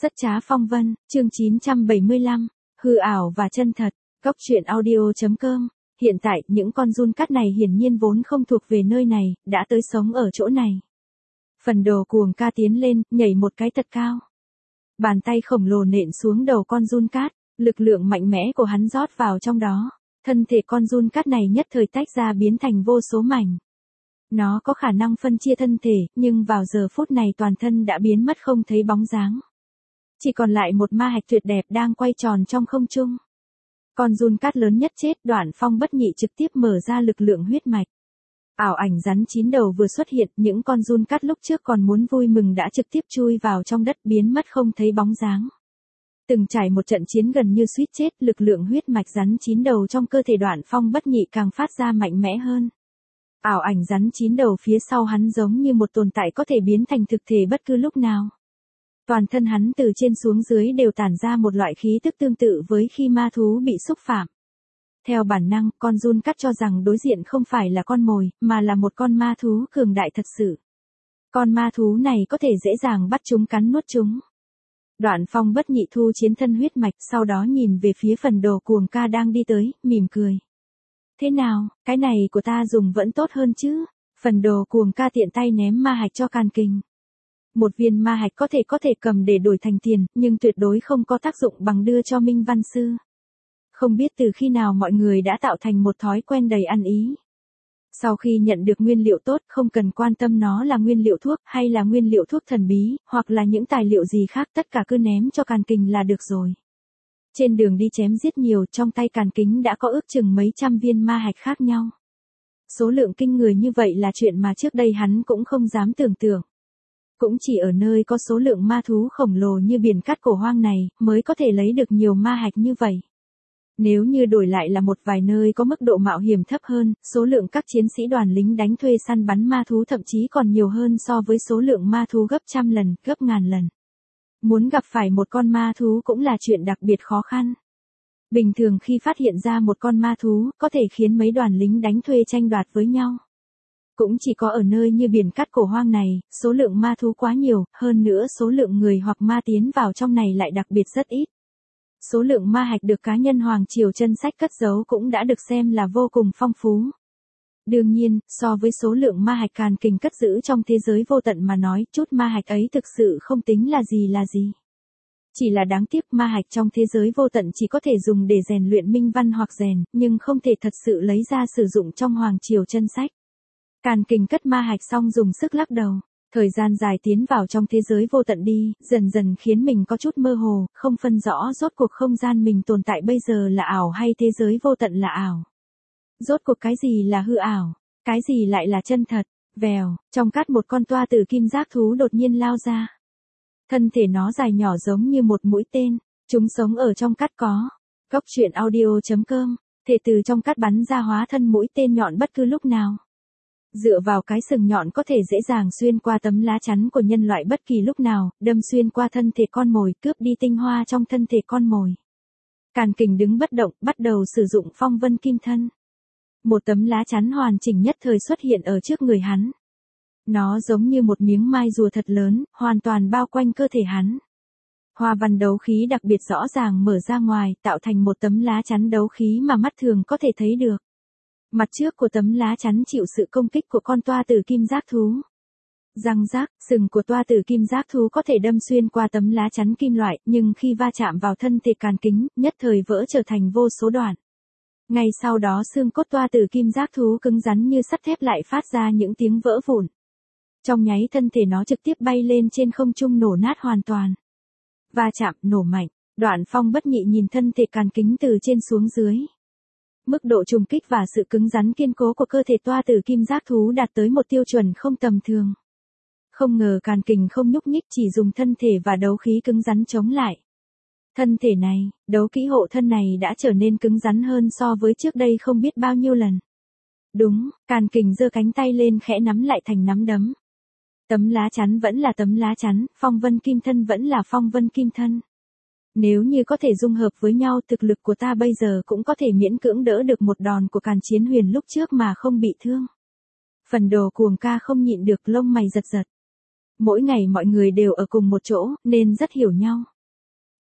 Rất trá phong vân, chương 975, hư ảo và chân thật, góc truyện audio.com. Hiện tại, những con giun cát này hiển nhiên vốn không thuộc về nơi này, đã tới sống ở chỗ này. Phần đồ cuồng ca tiến lên, nhảy một cái thật cao. Bàn tay khổng lồ nện xuống đầu con giun cát, lực lượng mạnh mẽ của hắn rót vào trong đó. Thân thể con giun cát này nhất thời tách ra biến thành vô số mảnh. Nó có khả năng phân chia thân thể, nhưng vào giờ phút này toàn thân đã biến mất không thấy bóng dáng. Chỉ còn lại một ma hạch tuyệt đẹp đang quay tròn trong không trung. Con giun cát lớn nhất chết, Đoạn Phong bất nhị trực tiếp mở ra lực lượng huyết mạch. Ảo ảnh rắn 9 đầu vừa xuất hiện, những con giun cát lúc trước còn muốn vui mừng đã trực tiếp chui vào trong đất biến mất không thấy bóng dáng. Từng trải một trận chiến gần như suýt chết, lực lượng huyết mạch rắn 9 đầu trong cơ thể Đoạn Phong bất nhị càng phát ra mạnh mẽ hơn. Ảo ảnh rắn 9 đầu phía sau hắn giống như một tồn tại có thể biến thành thực thể bất cứ lúc nào. Toàn thân hắn từ trên xuống dưới đều tản ra một loại khí tức tương tự với khi ma thú bị xúc phạm. Theo bản năng, con giun cát cho rằng đối diện không phải là con mồi, mà là một con ma thú cường đại thật sự. Con ma thú này có thể dễ dàng bắt chúng cắn nuốt chúng. Đoạn Phong bất nhị thu chiến thân huyết mạch, sau đó nhìn về phía phần đồ cuồng ca đang đi tới, mỉm cười. Thế nào, cái này của ta dùng vẫn tốt hơn chứ? Phần đồ cuồng ca tiện tay ném ma hạch cho Càn Kình. Một viên ma hạch có thể cầm để đổi thành tiền, nhưng tuyệt đối không có tác dụng bằng đưa cho Minh Văn Sư. Không biết từ khi nào mọi người đã tạo thành một thói quen đầy ăn ý. Sau khi nhận được nguyên liệu tốt, không cần quan tâm nó là nguyên liệu thuốc hay là nguyên liệu thuốc thần bí, hoặc là những tài liệu gì khác, tất cả cứ ném cho Càn Kình là được rồi. Trên đường đi chém giết nhiều, trong tay Càn Kính đã có ước chừng mấy trăm viên ma hạch khác nhau. Số lượng kinh người như vậy là chuyện mà trước đây hắn cũng không dám tưởng tượng. Cũng chỉ ở nơi có số lượng ma thú khổng lồ như biển cát cổ hoang này, mới có thể lấy được nhiều ma hạch như vậy. Nếu như đổi lại là một vài nơi có mức độ mạo hiểm thấp hơn, số lượng các chiến sĩ đoàn lính đánh thuê săn bắn ma thú thậm chí còn nhiều hơn so với số lượng ma thú gấp trăm lần, gấp ngàn lần. Muốn gặp phải một con ma thú cũng là chuyện đặc biệt khó khăn. Bình thường khi phát hiện ra một con ma thú, có thể khiến mấy đoàn lính đánh thuê tranh đoạt với nhau. Cũng chỉ có ở nơi như biển cát cổ hoang này, số lượng ma thú quá nhiều, hơn nữa số lượng người hoặc ma tiến vào trong này lại đặc biệt rất ít. Số lượng ma hạch được cá nhân Hoàng Triều Chân Sách cất giấu cũng đã được xem là vô cùng phong phú. Đương nhiên, so với số lượng ma hạch Càn Kình cất giữ trong thế giới vô tận mà nói, chút ma hạch ấy thực sự không tính là gì. Chỉ là đáng tiếc ma hạch trong thế giới vô tận chỉ có thể dùng để rèn luyện minh văn hoặc rèn, nhưng không thể thật sự lấy ra sử dụng trong Hoàng Triều Chân Sách. Càn Kình cất ma hạch xong dùng sức lắc đầu. Thời gian dài tiến vào trong thế giới vô tận đi, dần dần khiến mình có chút mơ hồ, không phân rõ rốt cuộc không gian mình tồn tại bây giờ là ảo hay thế giới vô tận là ảo. Rốt cuộc cái gì là hư ảo, cái gì lại là chân thật. Vèo, trong cát một con toa tử kim giác thú đột nhiên lao ra. Thân thể nó dài nhỏ giống như một mũi tên, chúng sống ở trong cát có. Góc truyện audio.com, thể từ trong cát bắn ra hóa thân mũi tên nhọn bất cứ lúc nào. Dựa vào cái sừng nhọn có thể dễ dàng xuyên qua tấm lá chắn của nhân loại bất kỳ lúc nào, đâm xuyên qua thân thể con mồi, cướp đi tinh hoa trong thân thể con mồi. Càn Kình đứng bất động, bắt đầu sử dụng phong vân kim thân. Một tấm lá chắn hoàn chỉnh nhất thời xuất hiện ở trước người hắn. Nó giống như một miếng mai rùa thật lớn, hoàn toàn bao quanh cơ thể hắn. Hoa văn đấu khí đặc biệt rõ ràng mở ra ngoài, tạo thành một tấm lá chắn đấu khí mà mắt thường có thể thấy được. Mặt trước của tấm lá chắn chịu sự công kích của con toa tử kim giác thú. Răng rác, sừng của toa tử kim giác thú có thể đâm xuyên qua tấm lá chắn kim loại, nhưng khi va chạm vào thân thể Càn Kính, nhất thời vỡ trở thành vô số đoạn. Ngay sau đó xương cốt toa tử kim giác thú cứng rắn như sắt thép lại phát ra những tiếng vỡ vụn. Trong nháy thân thể nó trực tiếp bay lên trên không trung nổ nát hoàn toàn. Va chạm, nổ mạnh, Đoạn Phong bất nhị nhìn thân thể Càn Kính từ trên xuống dưới. Mức độ trùng kích và sự cứng rắn kiên cố của cơ thể toa tử kim giác thú đạt tới một tiêu chuẩn không tầm thường. Không ngờ Càn Kình không nhúc nhích, chỉ dùng thân thể và đấu khí cứng rắn chống lại. Thân thể này, đấu kỹ hộ thân này đã trở nên cứng rắn hơn so với trước đây không biết bao nhiêu lần. Đúng, Càn Kình giơ cánh tay lên khẽ nắm lại thành nắm đấm. Tấm lá chắn vẫn là tấm lá chắn, phong vân kim thân vẫn là phong vân kim thân. Nếu như có thể dung hợp với nhau, thực lực của ta bây giờ cũng có thể miễn cưỡng đỡ được một đòn của Càn Chiến Huyền lúc trước mà không bị thương. Phần đồ cuồng ca không nhịn được lông mày giật giật. Mỗi ngày mọi người đều ở cùng một chỗ, nên rất hiểu nhau.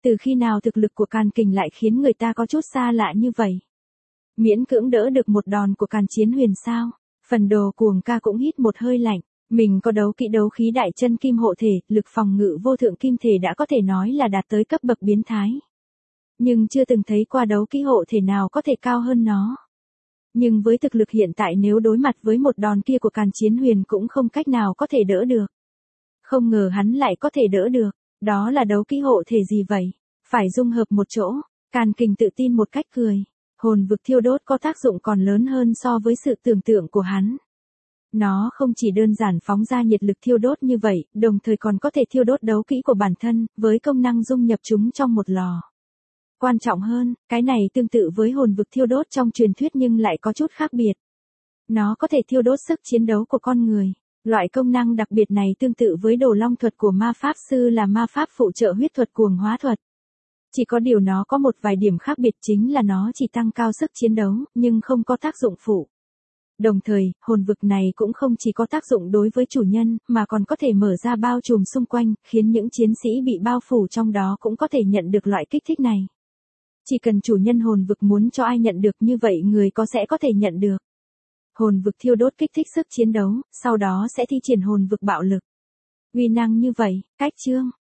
Từ khi nào thực lực của Càn Kình lại khiến người ta có chút xa lạ như vậy? Miễn cưỡng đỡ được một đòn của Càn Chiến Huyền sao? Phần Đồ Cuồng Ca cũng hít một hơi lạnh. Mình có đấu kỹ đấu khí đại chân kim hộ thể, lực phòng ngự vô thượng kim thể đã có thể nói là đạt tới cấp bậc biến thái. Nhưng chưa từng thấy qua đấu kỹ hộ thể nào có thể cao hơn nó. Nhưng với thực lực hiện tại nếu đối mặt với một đòn kia của Càn Chiến Huyền cũng không cách nào có thể đỡ được. Không ngờ hắn lại có thể đỡ được. Đó là đấu kỹ hộ thể gì vậy? Phải dung hợp một chỗ. Càn Kình tự tin một cách cười. Hồn vực thiêu đốt có tác dụng còn lớn hơn so với sự tưởng tượng của hắn. Nó không chỉ đơn giản phóng ra nhiệt lực thiêu đốt như vậy, đồng thời còn có thể thiêu đốt đấu kỹ của bản thân, với công năng dung nhập chúng trong một lò. Quan trọng hơn, cái này tương tự với hồn vực thiêu đốt trong truyền thuyết nhưng lại có chút khác biệt. Nó có thể thiêu đốt sức chiến đấu của con người. Loại công năng đặc biệt này tương tự với đồ long thuật của ma pháp sư là ma pháp phụ trợ huyết thuật cuồng hóa thuật. Chỉ có điều nó có một vài điểm khác biệt chính là nó chỉ tăng cao sức chiến đấu, nhưng không có tác dụng phụ. Đồng thời, hồn vực này cũng không chỉ có tác dụng đối với chủ nhân, mà còn có thể mở ra bao trùm xung quanh, khiến những chiến sĩ bị bao phủ trong đó cũng có thể nhận được loại kích thích này. Chỉ cần chủ nhân hồn vực muốn cho ai nhận được như vậy người sẽ có thể nhận được. Hồn vực thiêu đốt kích thích sức chiến đấu, sau đó sẽ thi triển hồn vực bạo lực. Uy năng như vậy, cách chương.